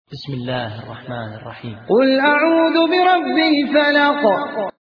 بسم الله الرحمن الرحيم. قل أعوذ برب الفلق